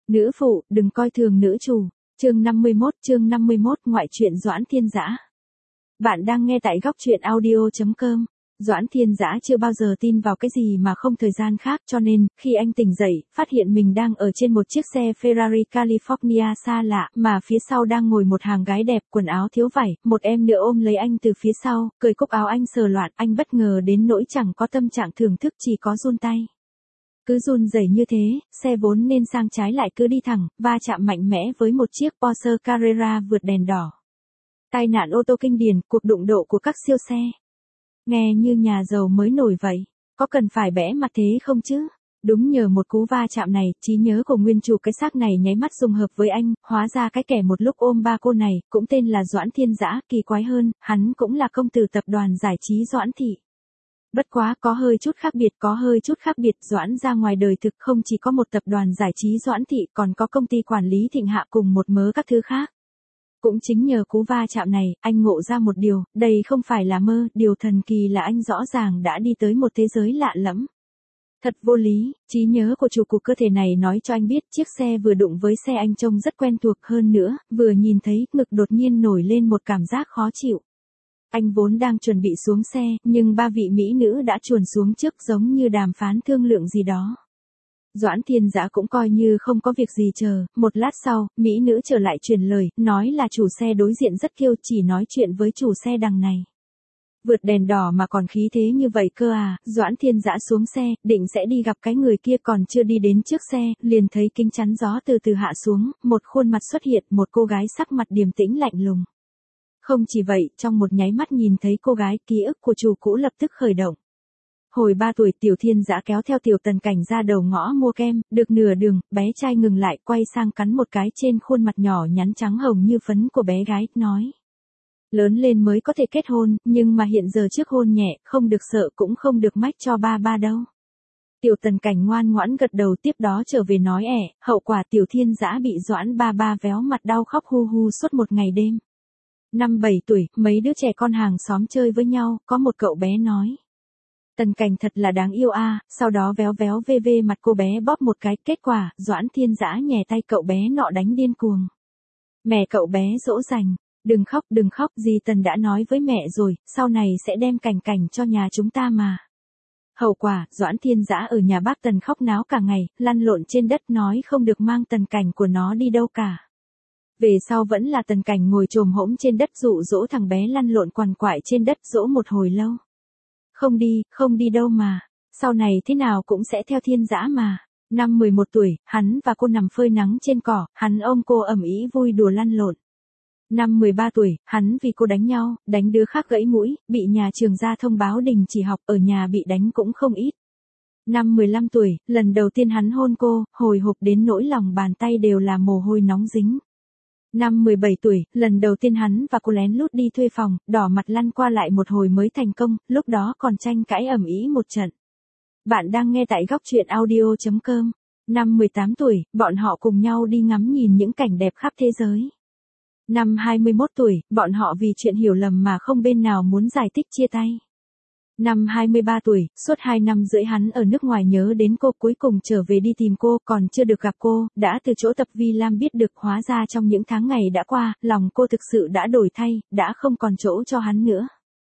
Nữ phụ, đừng coi thường nữ chủ. Chương 51 ngoại truyện Doãn Thiên Dã. Bạn đang nghe tại góc truyện audio.com. Doãn Thiên Dã chưa bao giờ tin vào cái gì mà không thời gian khác, cho nên, khi anh tỉnh dậy, phát hiện mình đang ở trên một chiếc xe Ferrari California xa lạ, mà phía sau đang ngồi một hàng gái đẹp, quần áo thiếu vải, một em nữa ôm lấy anh từ phía sau, cởi cúc áo anh sờ loạn, anh bất ngờ đến nỗi chẳng có tâm trạng thưởng thức, chỉ có run tay. Cứ run rẩy như thế, xe vốn nên sang trái lại cứ đi thẳng, va chạm mạnh mẽ với một chiếc Porsche Carrera vượt đèn đỏ. Tai nạn ô tô kinh điển, cuộc đụng độ của các siêu xe. Nghe như nhà giàu mới nổi vậy, có cần phải bẽ mặt thế không chứ? Đúng nhờ một cú va chạm này, trí nhớ của nguyên chủ cái xác này nháy mắt dung hợp với anh, hóa ra cái kẻ một lúc ôm ba cô này, cũng tên là Doãn Thiên Dã, kỳ quái hơn, hắn cũng là công tử tập đoàn giải trí Doãn Thị. Bất quá có hơi chút khác biệt, Doãn ra ngoài đời thực không chỉ có một tập đoàn giải trí Doãn Thị, còn có công ty quản lý Thịnh Hạ cùng một mớ các thứ khác. Cũng chính nhờ cú va chạm này, anh ngộ ra một điều, đây không phải là mơ, điều thần kỳ là anh rõ ràng đã đi tới một thế giới lạ lẫm. Thật vô lý, trí nhớ của chủ cục cơ thể này nói cho anh biết chiếc xe vừa đụng với xe anh trông rất quen thuộc, hơn nữa, vừa nhìn thấy, ngực đột nhiên nổi lên một cảm giác khó chịu. Anh vốn đang chuẩn bị xuống xe, nhưng ba vị mỹ nữ đã chuồn xuống trước, giống như đàm phán thương lượng gì đó. Doãn Thiên Dã cũng coi như không có việc gì chờ, một lát sau, mỹ nữ trở lại truyền lời, nói là chủ xe đối diện rất kiêu, chỉ nói chuyện với chủ xe đằng này. Vượt đèn đỏ mà còn khí thế như vậy cơ à? Doãn Thiên Dã xuống xe, định sẽ đi gặp cái người kia, còn chưa đi đến trước xe, liền thấy kính chắn gió từ từ hạ xuống, một khuôn mặt xuất hiện, một cô gái sắc mặt điềm tĩnh lạnh lùng. Không chỉ vậy, trong một nháy mắt nhìn thấy cô gái, ký ức của chủ cũ lập tức khởi động. Hồi 3 tuổi, Tiểu Thiên Dã kéo theo Tiểu Tần Cảnh ra đầu ngõ mua kem, được nửa đường, bé trai ngừng lại, quay sang cắn một cái trên khuôn mặt nhỏ nhắn trắng hồng như phấn của bé gái, nói. Lớn lên mới có thể kết hôn, nhưng mà hiện giờ trước hôn nhẹ, không được sợ cũng không được mách cho ba đâu. Tiểu Tần Cảnh ngoan ngoãn gật đầu, tiếp đó trở về nói hậu quả Tiểu Thiên Dã bị Doãn ba véo mặt đau khóc hu hu suốt một ngày đêm. Năm 7 tuổi, mấy đứa trẻ con hàng xóm chơi với nhau, có một cậu bé nói. Tần Cảnh thật là đáng yêu a, sau đó véo về mặt cô bé bóp một cái, kết quả, Doãn Thiên Dã nhè tay cậu bé nọ đánh điên cuồng. Mẹ cậu bé dỗ dành, đừng khóc, dì Tần đã nói với mẹ rồi, sau này sẽ đem Cảnh cho nhà chúng ta mà. Hậu quả, Doãn Thiên Dã ở nhà bác Tần khóc náo cả ngày, lăn lộn trên đất nói không được mang Tần Cảnh của nó đi đâu cả. Về sau vẫn là Tần Cảnh ngồi chồm hỗn trên đất dụ dỗ thằng bé lăn lộn quằn quại trên đất dỗ một hồi lâu. Không đi đâu mà, sau này thế nào cũng sẽ theo Thiên Dã mà. Năm 11 tuổi, hắn và cô nằm phơi nắng trên cỏ, hắn ôm cô ầm ĩ vui đùa lăn lộn. Năm 13 tuổi, hắn vì cô đánh nhau, đánh đứa khác gãy mũi, bị nhà trường ra thông báo đình chỉ học, ở nhà bị đánh cũng không ít. Năm 15 tuổi, lần đầu tiên hắn hôn cô, hồi hộp đến nỗi lòng bàn tay đều là mồ hôi nóng dính. Năm 17 tuổi, lần đầu tiên hắn và cô lén lút đi thuê phòng, đỏ mặt lăn qua lại một hồi mới thành công, lúc đó còn tranh cãi ầm ĩ một trận. Bạn đang nghe tại góc truyện audio.com. Năm 18 tuổi, bọn họ cùng nhau đi ngắm nhìn những cảnh đẹp khắp thế giới. Năm 21 tuổi, bọn họ vì chuyện hiểu lầm mà không bên nào muốn giải thích chia tay. Năm 23 tuổi, suốt 2 năm rưỡi hắn ở nước ngoài nhớ đến cô, cuối cùng trở về đi tìm cô, còn chưa được gặp cô, đã từ chỗ tập Vi Lam biết được, hóa ra trong những tháng ngày đã qua, lòng cô thực sự đã đổi thay, đã không còn chỗ cho hắn nữa.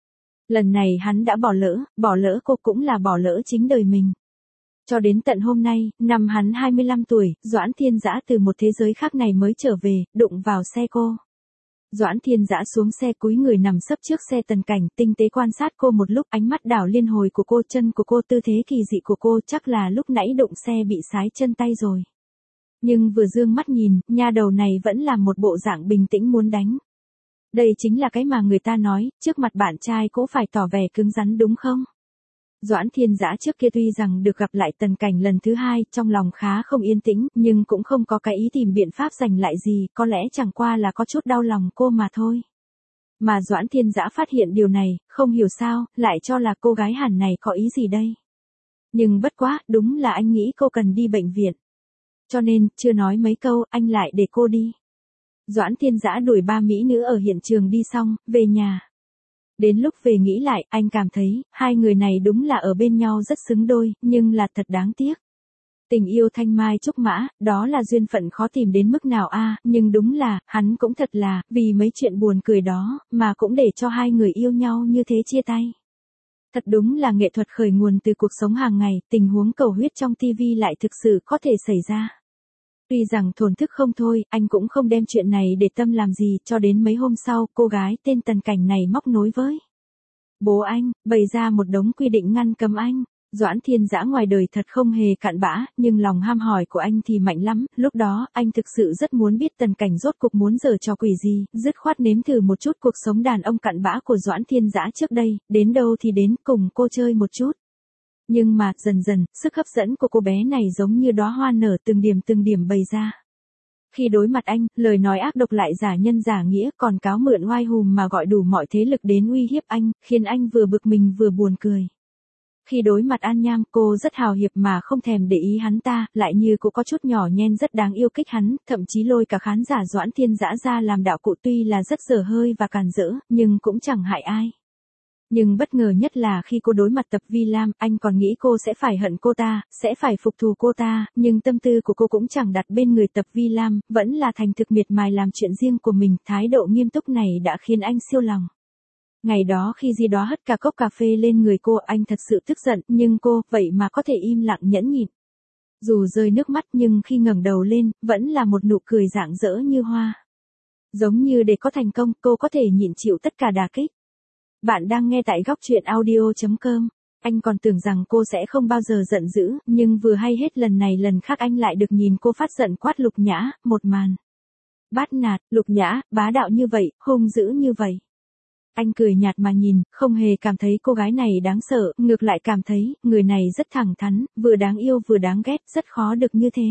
Lần này hắn đã bỏ lỡ cô cũng là bỏ lỡ chính đời mình. Cho đến tận hôm nay, năm hắn 25 tuổi, Doãn Thiên Dã từ một thế giới khác này mới trở về, đụng vào xe cô. Doãn Thiên Dã xuống xe cúi người nằm sấp trước xe Tần Cảnh, tinh tế quan sát cô một lúc, ánh mắt đảo liên hồi của cô, chân của cô, tư thế kỳ dị của cô, chắc là lúc nãy đụng xe bị sái chân tay rồi. Nhưng vừa dương mắt nhìn, nha đầu này vẫn là một bộ dạng bình tĩnh muốn đánh. Đây chính là cái mà người ta nói, trước mặt bạn trai cũng phải tỏ vẻ cứng rắn đúng không? Doãn Thiên Dã trước kia tuy rằng được gặp lại Tần Cảnh lần thứ 2, trong lòng khá không yên tĩnh, nhưng cũng không có cái ý tìm biện pháp giành lại gì, có lẽ chẳng qua là có chút đau lòng cô mà thôi. Mà Doãn Thiên Dã phát hiện điều này, không hiểu sao, lại cho là cô gái hẳn này có ý gì đây. Nhưng bất quá, đúng là anh nghĩ cô cần đi bệnh viện. Cho nên, chưa nói mấy câu, anh lại để cô đi. Doãn Thiên Dã đuổi ba mỹ nữ ở hiện trường đi xong, về nhà. Đến lúc về nghĩ lại, anh cảm thấy, hai người này đúng là ở bên nhau rất xứng đôi, nhưng là thật đáng tiếc. Tình yêu thanh mai trúc mã, đó là duyên phận khó tìm đến mức nào a, nhưng đúng là, hắn cũng thật là, vì mấy chuyện buồn cười đó, mà cũng để cho hai người yêu nhau như thế chia tay. Thật đúng là nghệ thuật khởi nguồn từ cuộc sống hàng ngày, tình huống cầu huyết trong tivi lại thực sự có thể xảy ra. Tuy rằng thổn thức không thôi, anh cũng không đem chuyện này để tâm làm gì, cho đến mấy hôm sau, cô gái tên Tần Cảnh này móc nối với bố anh, bày ra một đống quy định ngăn cấm anh. Doãn Thiên Dã ngoài đời thật không hề cặn bã, nhưng lòng ham hỏi của anh thì mạnh lắm, lúc đó, anh thực sự rất muốn biết Tần Cảnh rốt cuộc muốn giở trò quỷ gì, dứt khoát nếm thử một chút cuộc sống đàn ông cặn bã của Doãn Thiên Dã trước đây, đến đâu thì đến, cùng cô chơi một chút. Nhưng mà, dần dần, sức hấp dẫn của cô bé này giống như đóa hoa nở từng điểm bày ra. Khi đối mặt anh, lời nói ác độc lại giả nhân giả nghĩa, còn cáo mượn oai hùm mà gọi đủ mọi thế lực đến uy hiếp anh, khiến anh vừa bực mình vừa buồn cười. Khi đối mặt An Nham, cô rất hào hiệp mà không thèm để ý hắn ta, lại như cô có chút nhỏ nhen rất đáng yêu kích hắn, thậm chí lôi cả khán giả Doãn Thiên Dã ra làm đạo cụ, tuy là rất dở hơi và càn rỡ, nhưng cũng chẳng hại ai. Nhưng bất ngờ nhất là khi cô đối mặt Tập Vi Lam, anh còn nghĩ cô sẽ phải hận cô ta, sẽ phải phục thù cô ta, nhưng tâm tư của cô cũng chẳng đặt bên người Tập Vi Lam, vẫn là thành thực miệt mài làm chuyện riêng của mình, thái độ nghiêm túc này đã khiến anh siêu lòng. Ngày đó khi gì đó hất cả cốc cà phê lên người cô, anh thật sự tức giận, nhưng cô, vậy mà có thể im lặng nhẫn nhịn. Dù rơi nước mắt nhưng khi ngẩng đầu lên, vẫn là một nụ cười rạng rỡ như hoa. Giống như để có thành công, cô có thể nhịn chịu tất cả đả kích. Bạn đang nghe tại góc truyện audio.com. Anh còn tưởng rằng cô sẽ không bao giờ giận dữ, nhưng vừa hay hết lần này lần khác anh lại được nhìn cô phát giận quát Lục Nhã, một màn bát nạt, Lục Nhã, bá đạo như vậy, hung dữ như vậy. Anh cười nhạt mà nhìn, không hề cảm thấy cô gái này đáng sợ, ngược lại cảm thấy, người này rất thẳng thắn, vừa đáng yêu vừa đáng ghét, rất khó được như thế.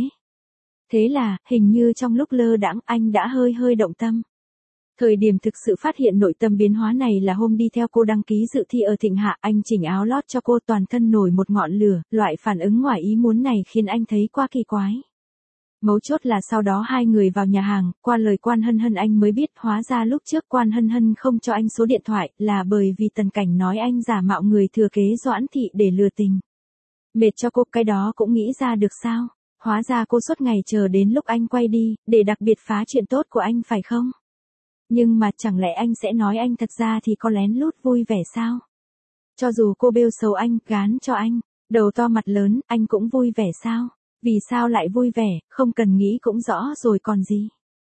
Thế là, hình như trong lúc lơ đãng anh đã hơi động tâm. Thời điểm thực sự phát hiện nội tâm biến hóa này là hôm đi theo cô đăng ký dự thi ở Thịnh Hạ, anh chỉnh áo lót cho cô, toàn thân nổi một ngọn lửa, loại phản ứng ngoài ý muốn này khiến anh thấy quá kỳ quái. Mấu chốt là sau đó hai người vào nhà hàng, qua lời Quan Hân Hân anh mới biết hóa ra lúc trước Quan Hân Hân không cho anh số điện thoại là bởi vì Tần Cảnh nói anh giả mạo người thừa kế Doãn Thị để lừa tình. Mệt cho cô, cái đó cũng nghĩ ra được sao? Hóa ra cô suốt ngày chờ đến lúc anh quay đi, để đặc biệt phá chuyện tốt của anh phải không? Nhưng mà chẳng lẽ anh sẽ nói anh thật ra thì có lén lút vui vẻ sao? Cho dù cô bêu xấu anh, gán cho anh, đầu to mặt lớn, anh cũng vui vẻ sao? Vì sao lại vui vẻ, không cần nghĩ cũng rõ rồi còn gì.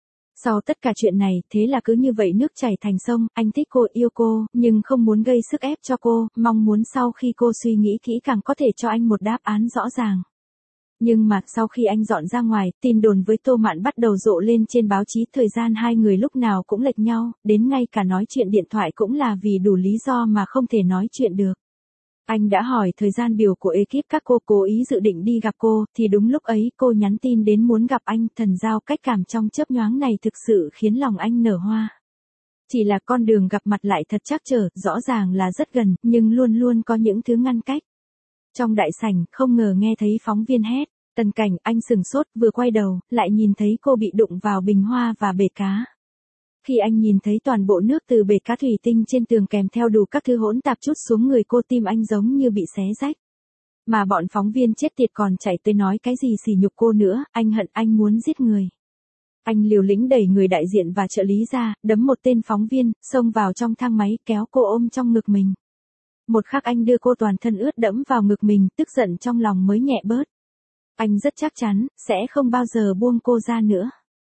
Sau tất cả chuyện này, thế là cứ như vậy nước chảy thành sông, anh thích cô, yêu cô, nhưng không muốn gây sức ép cho cô, mong muốn sau khi cô suy nghĩ kỹ càng có thể cho anh một đáp án rõ ràng. Nhưng mà, sau khi anh dọn ra ngoài, tin đồn với Tô Mạn bắt đầu rộ lên trên báo chí, thời gian hai người lúc nào cũng lệch nhau, đến ngay cả nói chuyện điện thoại cũng là vì đủ lý do mà không thể nói chuyện được. Anh đã hỏi thời gian biểu của ekip các cô, cố ý dự định đi gặp cô, thì đúng lúc ấy cô nhắn tin đến muốn gặp anh, thần giao cách cảm trong chớp nhoáng này thực sự khiến lòng anh nở hoa. Chỉ là con đường gặp mặt lại thật trắc trở, rõ ràng là rất gần, nhưng luôn luôn có những thứ ngăn cách. Trong đại sảnh, không ngờ nghe thấy phóng viên hét, Tần Cảnh, anh sừng sốt, vừa quay đầu, lại nhìn thấy cô bị đụng vào bình hoa và bể cá. Khi anh nhìn thấy toàn bộ nước từ bể cá thủy tinh trên tường kèm theo đủ các thứ hỗn tạp chút xuống người cô, tim anh giống như bị xé rách. Mà bọn phóng viên chết tiệt còn chạy tới nói cái gì sỉ nhục cô nữa, anh hận, anh muốn giết người. Anh liều lĩnh đẩy người đại diện và trợ lý ra, đấm một tên phóng viên, xông vào trong thang máy, kéo cô ôm trong ngực mình. Một khắc anh đưa cô toàn thân ướt đẫm vào ngực mình, tức giận trong lòng mới nhẹ bớt. Anh rất chắc chắn, sẽ không bao giờ buông cô ra nữa.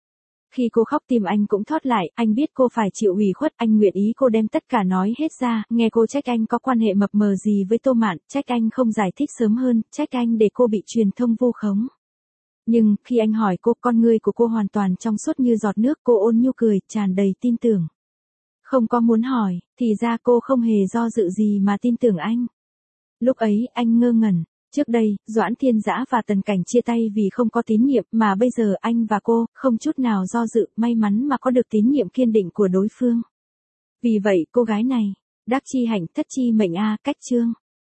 Khi cô khóc tim anh cũng thót lại, anh biết cô phải chịu ủy khuất, anh nguyện ý cô đem tất cả nói hết ra, nghe cô trách anh có quan hệ mập mờ gì với Tô Mạn, trách anh không giải thích sớm hơn, trách anh để cô bị truyền thông vu khống. Nhưng, khi anh hỏi cô, con ngươi của cô hoàn toàn trong suốt như giọt nước, cô ôn nhu cười, tràn đầy tin tưởng. Không có muốn hỏi, thì ra cô không hề do dự gì mà tin tưởng anh. Lúc ấy, anh ngơ ngẩn. Trước đây, Doãn Thiên Dã và Tần Cảnh chia tay vì không có tín nhiệm, mà bây giờ anh và cô, không chút nào do dự, may mắn mà có được tín nhiệm kiên định của đối phương. Vì vậy, cô gái này, đắc chi hạnh thất chi mệnh a, cách chương.